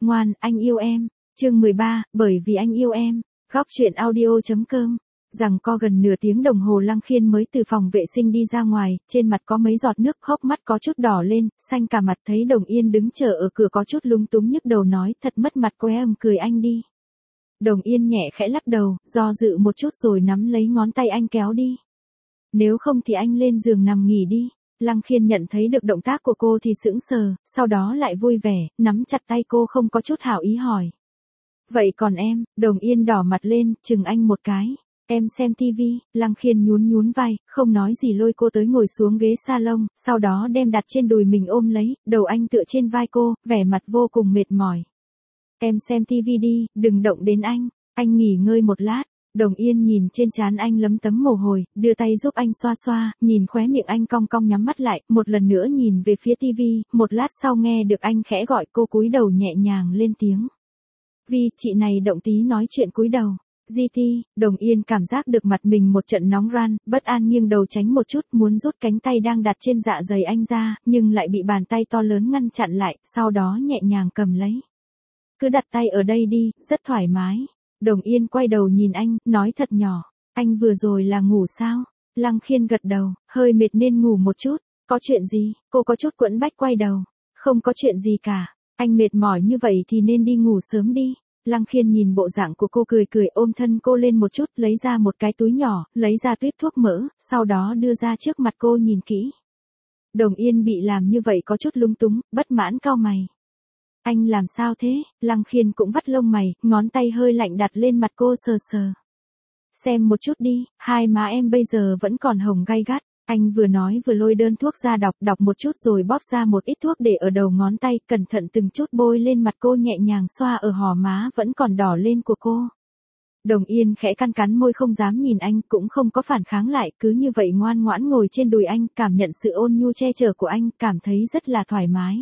Ngoan, anh yêu em. Chương 13, bởi vì anh yêu em. Góc truyện audio.com. Rằng co gần nửa tiếng đồng hồ Lăng Khiên mới từ phòng vệ sinh đi ra ngoài, trên mặt có mấy giọt nước, hốc mắt có chút đỏ lên, xanh cả mặt, thấy Đồng Yên đứng chờ ở cửa có chút lúng túng nhức đầu nói, thật mất mặt cô em, cười anh đi. Đồng Yên nhẹ khẽ lắc đầu, do dự một chút rồi nắm lấy ngón tay anh kéo đi. Nếu không thì anh lên giường nằm nghỉ đi. Lăng Khiên nhận thấy được động tác của cô thì sững sờ, sau đó lại vui vẻ, nắm chặt tay cô không có chút hảo ý hỏi. Vậy còn em? Đồng Yên đỏ mặt lên, chừng anh một cái. Em xem tivi. Lăng Khiên nhún vai, không nói gì lôi cô tới ngồi xuống ghế salon, sau đó đem đặt trên đùi mình ôm lấy, đầu anh tựa trên vai cô, vẻ mặt vô cùng mệt mỏi. Em xem tivi đi, đừng động đến anh nghỉ ngơi một lát. Đồng Yên nhìn trên trán anh lấm tấm mồ hôi, đưa tay giúp anh xoa xoa, nhìn khóe miệng anh cong cong nhắm mắt lại, một lần nữa nhìn về phía tivi, một lát sau nghe được anh khẽ gọi cô cúi đầu nhẹ nhàng lên tiếng. Vi, chị này động tí nói chuyện cúi đầu. GT, Đồng Yên cảm giác được mặt mình một trận nóng ran, bất an nghiêng đầu tránh một chút, muốn rút cánh tay đang đặt trên dạ dày anh ra, nhưng lại bị bàn tay to lớn ngăn chặn lại, sau đó nhẹ nhàng cầm lấy. Cứ đặt tay ở đây đi, rất thoải mái. Đồng Yên quay đầu nhìn anh, nói thật nhỏ, anh vừa rồi là ngủ sao? Lăng Khiên gật đầu, hơi mệt nên ngủ một chút. Có chuyện gì? Cô có chút quẫn bách quay đầu. Không có chuyện gì cả, anh mệt mỏi như vậy thì nên đi ngủ sớm đi. Lăng Khiên nhìn bộ dạng của cô cười cười ôm thân cô lên một chút, lấy ra một cái túi nhỏ, lấy ra tuyếp thuốc mỡ, sau đó đưa ra trước mặt cô nhìn kỹ. Đồng Yên bị làm như vậy có chút lung túng, bất mãn cau mày. Anh làm sao thế? Lăng Khiên cũng vắt lông mày, ngón tay hơi lạnh đặt lên mặt cô sờ sờ. Xem một chút đi, hai má em bây giờ vẫn còn hồng gay gắt. Anh vừa nói vừa lôi đơn thuốc ra đọc một chút rồi bóp ra một ít thuốc để ở đầu ngón tay, cẩn thận từng chút bôi lên mặt cô, nhẹ nhàng xoa ở hò má vẫn còn đỏ lên của cô. Đồng Yên khẽ cắn môi không dám nhìn anh, cũng không có phản kháng lại, cứ như vậy ngoan ngoãn ngồi trên đùi anh, cảm nhận sự ôn nhu che chở của anh, cảm thấy rất là thoải mái.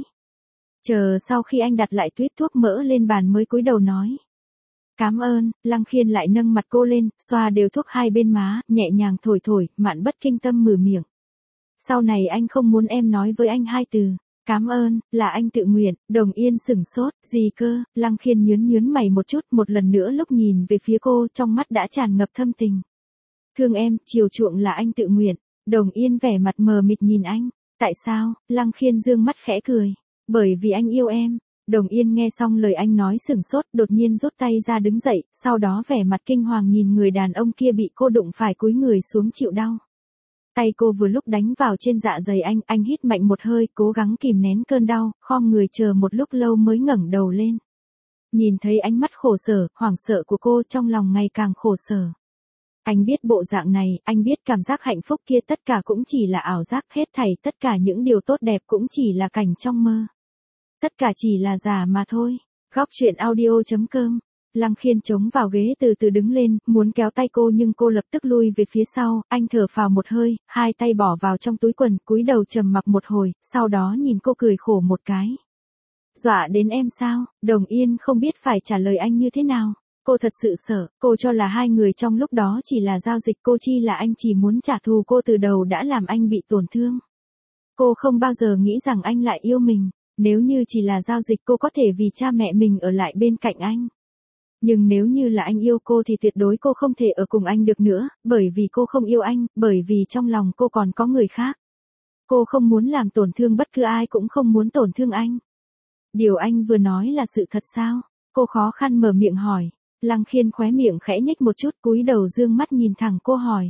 Chờ sau khi anh đặt lại tuyết thuốc mỡ lên bàn mới cúi đầu nói. Cảm ơn. Lăng Khiên lại nâng mặt cô lên, xoa đều thuốc hai bên má, nhẹ nhàng thổi, mạn bất kinh tâm mở miệng. Sau này anh không muốn em nói với anh hai từ. Cảm ơn, là anh tự nguyện. Đồng Yên sửng sốt, gì cơ? Lăng Khiên nhớn mày một chút, một lần nữa lúc nhìn về phía cô, trong mắt đã tràn ngập thâm tình. Thương em, chiều chuộng là anh tự nguyện. Đồng Yên vẻ mặt mờ mịt nhìn anh. Tại sao? Lăng Khiên dương mắt khẽ cười. Bởi vì anh yêu em. Đồng Yên nghe xong lời anh nói sửng sốt, đột nhiên rút tay ra đứng dậy, sau đó vẻ mặt kinh hoàng nhìn người đàn ông kia bị cô đụng phải cúi người xuống chịu đau. Tay cô vừa lúc đánh vào trên dạ dày anh hít mạnh một hơi, cố gắng kìm nén cơn đau, khom người chờ một lúc lâu mới ngẩng đầu lên. Nhìn thấy ánh mắt khổ sở, hoảng sợ của cô, trong lòng ngày càng khổ sở. Anh biết bộ dạng này, anh biết cảm giác hạnh phúc kia tất cả cũng chỉ là ảo giác, hết thảy tất cả những điều tốt đẹp cũng chỉ là cảnh trong mơ. Tất cả chỉ là giả mà thôi. Góc truyện audio.com. Lăng Khiên chống vào ghế từ từ đứng lên, muốn kéo tay cô nhưng cô lập tức lui về phía sau, anh thở phào một hơi, hai tay bỏ vào trong túi quần, cúi đầu trầm mặc một hồi, sau đó nhìn cô cười khổ một cái. Dọa đến em sao? Đồng Yên không biết phải trả lời anh như thế nào. Cô thật sự sợ, cô cho là hai người trong lúc đó chỉ là giao dịch, cô chi là anh chỉ muốn trả thù cô từ đầu đã làm anh bị tổn thương. Cô không bao giờ nghĩ rằng anh lại yêu mình. Nếu như chỉ là giao dịch cô có thể vì cha mẹ mình ở lại bên cạnh anh. Nhưng nếu như là anh yêu cô thì tuyệt đối cô không thể ở cùng anh được nữa, bởi vì cô không yêu anh, bởi vì trong lòng cô còn có người khác. Cô không muốn làm tổn thương bất cứ ai, cũng không muốn tổn thương anh. Điều anh vừa nói là sự thật sao? Cô khó khăn mở miệng hỏi. Lăng Khiên khóe miệng khẽ nhếch một chút, cúi đầu dương mắt nhìn thẳng cô hỏi.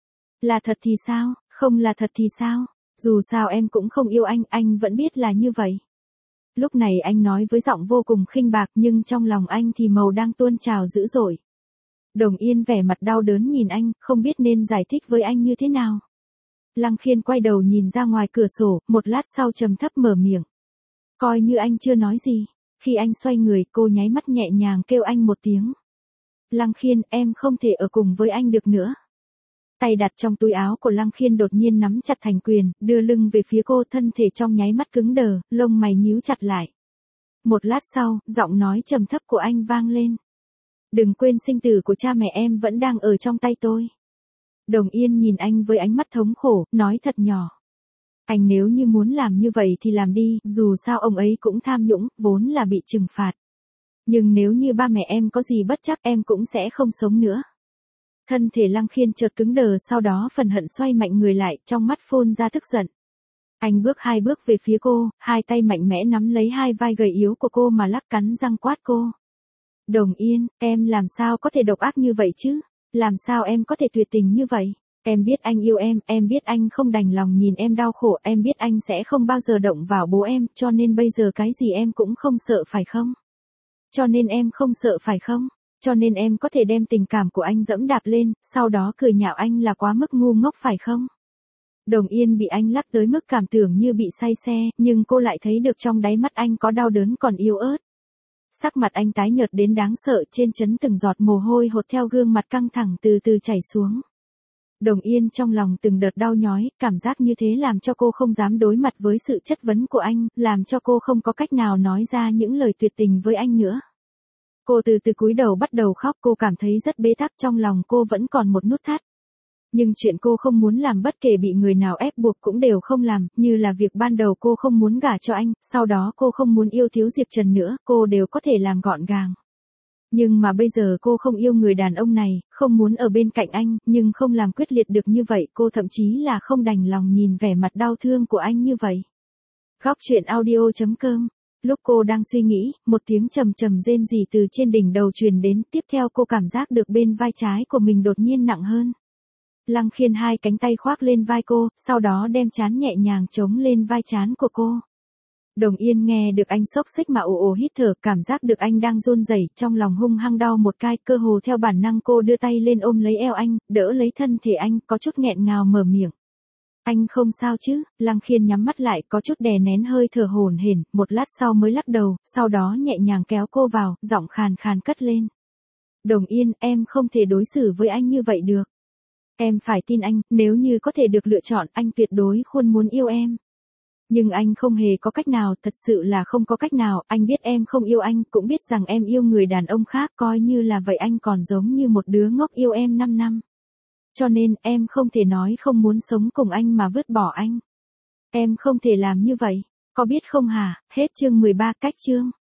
Là thật thì sao? Không là thật thì sao? Dù sao em cũng không yêu anh vẫn biết là như vậy. Lúc này anh nói với giọng vô cùng khinh bạc nhưng trong lòng anh thì màu đang tuôn trào dữ dội. Đồng Yên vẻ mặt đau đớn nhìn anh, không biết nên giải thích với anh như thế nào. Lăng Khiên quay đầu nhìn ra ngoài cửa sổ, một lát sau trầm thấp mở miệng. Coi như anh chưa nói gì. Khi anh xoay người, cô nháy mắt nhẹ nhàng kêu anh một tiếng. Lăng Khiên, em không thể ở cùng với anh được nữa. Tay đặt trong túi áo của Lăng Khiên đột nhiên nắm chặt thành quyền, đưa lưng về phía cô, thân thể trong nháy mắt cứng đờ, lông mày nhíu chặt lại. Một lát sau, giọng nói trầm thấp của anh vang lên. Đừng quên sinh tử của cha mẹ em vẫn đang ở trong tay tôi. Đồng Yên nhìn anh với ánh mắt thống khổ, nói thật nhỏ. Anh nếu như muốn làm như vậy thì làm đi, dù sao ông ấy cũng tham nhũng, vốn là bị trừng phạt. Nhưng nếu như ba mẹ em có gì bất trắc em cũng sẽ không sống nữa. Thân thể Lăng Khiên chợt cứng đờ, sau đó phần hận xoay mạnh người lại, trong mắt phun ra tức giận. Anh bước 2 bước về phía cô, hai tay mạnh mẽ nắm lấy hai vai gầy yếu của cô mà lắc, cắn răng quát cô. Đồng Yên, em làm sao có thể độc ác như vậy chứ? Làm sao em có thể tuyệt tình như vậy? Em biết anh yêu em biết anh không đành lòng nhìn em đau khổ, em biết anh sẽ không bao giờ động vào bố em, cho nên bây giờ cái gì em cũng không sợ phải không? Cho nên em không sợ phải không? Cho nên em có thể đem tình cảm của anh dẫm đạp lên, sau đó cười nhạo anh là quá mức ngu ngốc phải không? Đồng Yên bị anh lắc tới mức cảm tưởng như bị say xe, nhưng cô lại thấy được trong đáy mắt anh có đau đớn còn yếu ớt. Sắc mặt anh tái nhợt đến đáng sợ, trên trán từng giọt mồ hôi hột theo gương mặt căng thẳng từ từ chảy xuống. Đồng Yên trong lòng từng đợt đau nhói, cảm giác như thế làm cho cô không dám đối mặt với sự chất vấn của anh, làm cho cô không có cách nào nói ra những lời tuyệt tình với anh nữa. Cô từ từ cúi đầu bắt đầu khóc, cô cảm thấy rất bế tắc, trong lòng cô vẫn còn một nút thắt. Nhưng chuyện cô không muốn làm bất kể bị người nào ép buộc cũng đều không làm, như là việc ban đầu cô không muốn gả cho anh, sau đó cô không muốn yêu thiếu Diệp Trần nữa, cô đều có thể làm gọn gàng. Nhưng mà bây giờ cô không yêu người đàn ông này, không muốn ở bên cạnh anh, nhưng không làm quyết liệt được như vậy, cô thậm chí là không đành lòng nhìn vẻ mặt đau thương của anh như vậy. Góc truyện audio.com. Lúc cô đang suy nghĩ, một tiếng trầm trầm rên rỉ từ trên đỉnh đầu truyền đến, tiếp theo cô cảm giác được bên vai trái của mình đột nhiên nặng hơn. Lăng Khiên hai cánh tay khoác lên vai cô, sau đó đem trán nhẹ nhàng chống lên vai trán của cô. Đồng Yên nghe được anh xốc xích mà ồ ồ hít thở, cảm giác được anh đang run rẩy, trong lòng hung hăng đau một cái, cơ hồ theo bản năng cô đưa tay lên ôm lấy eo anh, đỡ lấy thân thể anh, có chút nghẹn ngào mở miệng. Anh không sao chứ? Lăng Khiên nhắm mắt lại, có chút đè nén hơi thở hổn hển, một lát sau mới lắc đầu, sau đó nhẹ nhàng kéo cô vào, giọng khàn khàn cất lên. Đồng Yên, em không thể đối xử với anh như vậy được. Em phải tin anh, nếu như có thể được lựa chọn, anh tuyệt đối luôn muốn yêu em. Nhưng anh không hề có cách nào, thật sự là không có cách nào, anh biết em không yêu anh, cũng biết rằng em yêu người đàn ông khác, coi như là vậy anh còn giống như một đứa ngốc yêu em 5 năm. Cho nên, em không thể nói không muốn sống cùng anh mà vứt bỏ anh. Em không thể làm như vậy, có biết không hả? Hết chương 13, cách chương.